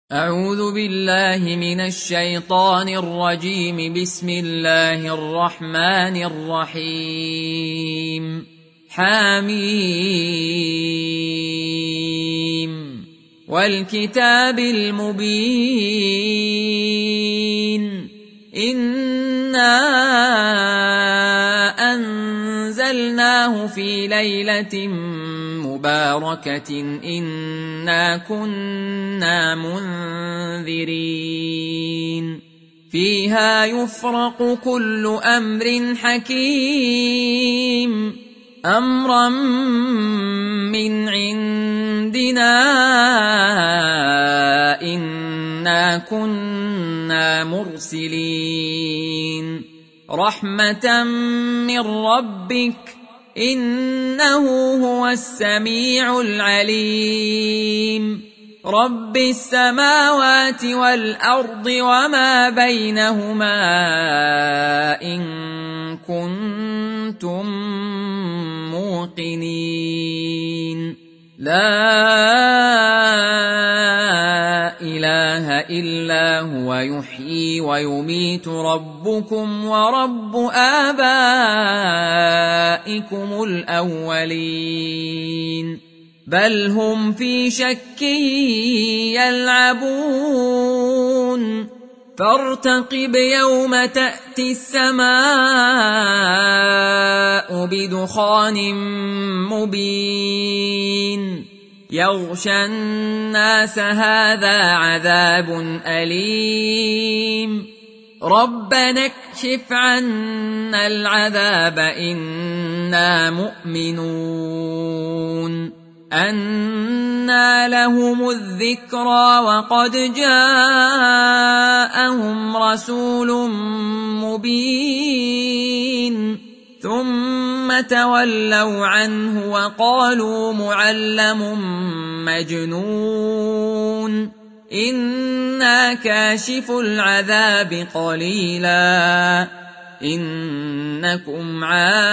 أعوذ بالله من الشيطان الرجيم. بسم الله الرحمن الرحيم. حميم والكتاب المبين. إنا أنزلناه في ليلة مباركة إنا كنا منذرين فيها يفرق كل أمر حكيم أمرا من عندنا إنا كنا مرسلين رحمة من ربك إنه هو السميع العليم رب السماوات والأرض وما بينهما إن كنتم موقنين. لا إله إلا هو يحيي ويميت ربكم ورب آبائكم الأولين بل هم في شك يلعبون فارتقب يوم تأتي السماء بدخان مبين يغشى الناس هذا عذاب أليم ربنا اكشف عنا العذاب إنا مؤمنون. أنى لهم الذكرى وقد جاءهم رسول مبين ثم تولوا عنه وقالوا معلم مجنون إنا كاشف العذاب قليلا إنكم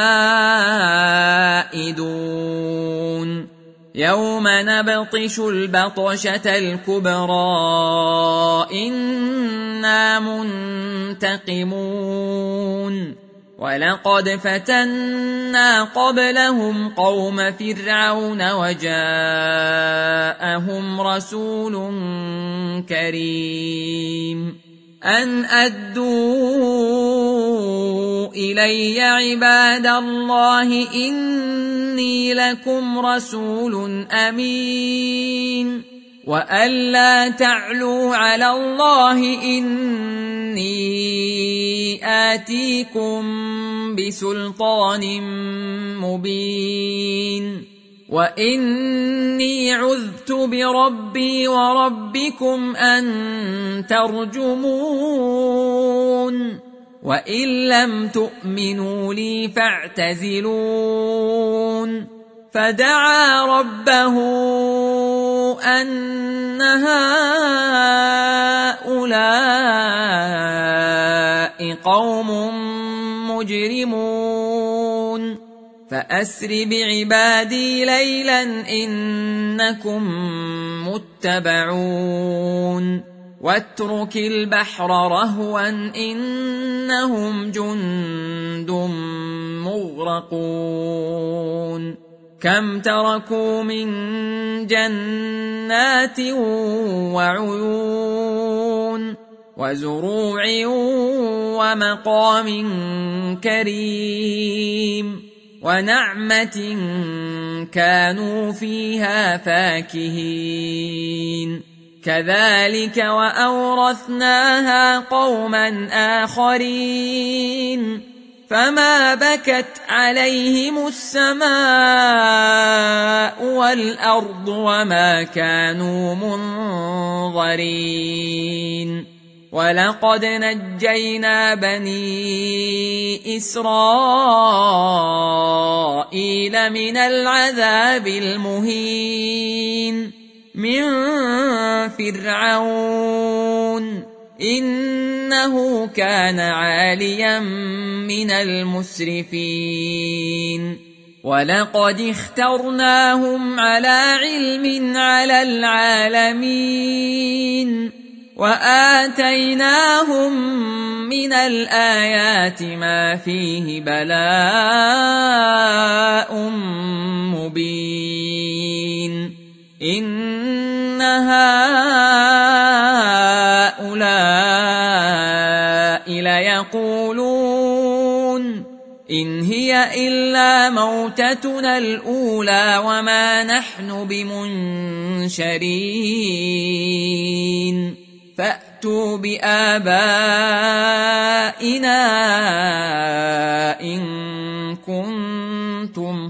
عائدون يوم نبطش البطشة الكبرى إنا منتقمون ولقد فتنا قبلهم قوم فرعون وجاءهم رسول كريم أن أدوا إلي عباد الله إني لكم رسول أمين وأن لا تعلوا على الله إني آتيكم بسلطان مبين وإني عذت بربي وربكم أن ترجمون وإن لم تؤمنوا لي فاعتزلون فدعا ربه أن هؤلاء قوم مجرمون فأسر بعبادي ليلا إنكم متبعون واترك البحر رهوا إنهم جند مغرقون كم تركوا من جنات وعيون وزروع ومقام كريم ونعمة كانوا فيها فاكهين كذلك وأورثناها قوما آخرين فما بكت عليهم السماء والأرض وما كانوا منظرين ولقد نجينا بني إسرائيل من العذاب المهين من فرعون إنه كان عاليا من المسرفين ولقد اخترناهم على علم على العالمين وآتيناهم من الآيات ما فيه بلاء مبين إن هؤلاء ليقولون إن هي إلا موتتنا الأولى وما نحن بمنشرين فأتوا بآبائنا إن كنتم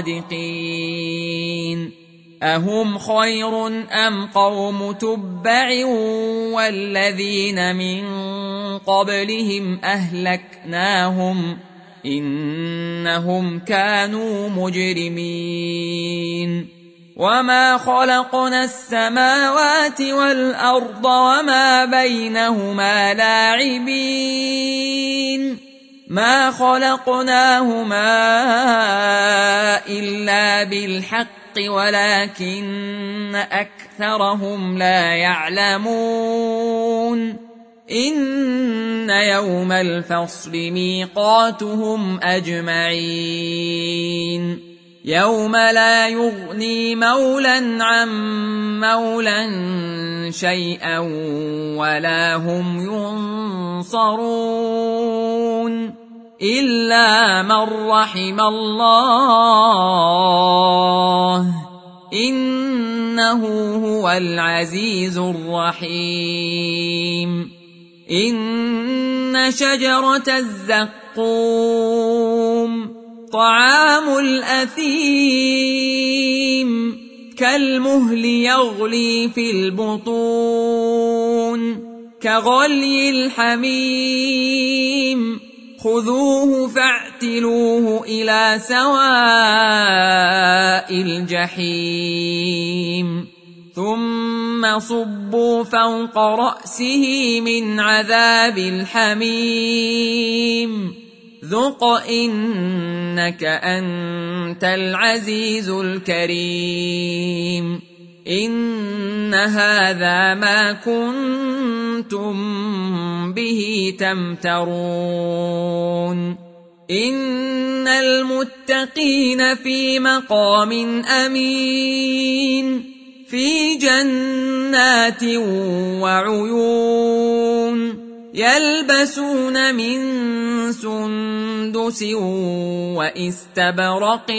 صادقين أهم خير أم قوم تبع والذين من قبلهم أهلكناهم إنهم كانوا مجرمين وما خلقنا السماوات والأرض وما بينهما لاعبين ما خلقناهما إلا بالحق ولكن أكثرهم لا يعلمون إن يوم الفصل ميقاتهم أجمعين يوم لا يغني مولا عن مولا شيئا ولا هم ينصرون إلا من رحم الله إنه هو العزيز الرحيم إن شجرة الزقوم طعام الأثيم كالمهل يغلي في البطون كغلي الحميم خذوه فاعتلوه إلى سواء الجحيم ثم صبوا فوق رأسه من عذاب الحميم ذق إنك أنت العزيز الكريم إن هذا ما كنتم به تمترون إن المتقين في مقام أمين في جنات وعيون يلبسون من سندس وإستبرق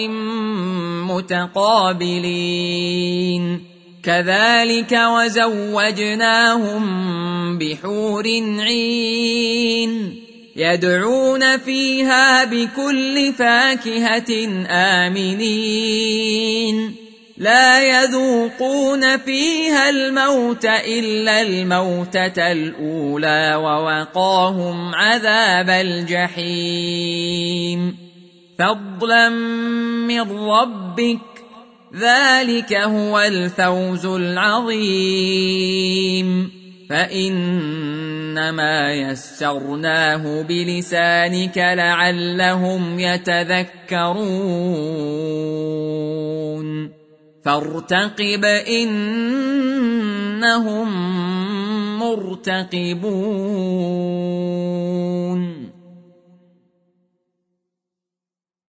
متقابلين كذلك وزوجناهم بحور عين يدعون فيها بكل فاكهة آمنين لا يذوقون فيها الموت إلا الموتة الأولى ووقاهم عذاب الجحيم فضلا من ربك ذلك هو الفوز العظيم فإنما يسرناه بلسانك لعلهم يتذكرون فارتقب إنهم مرتقبون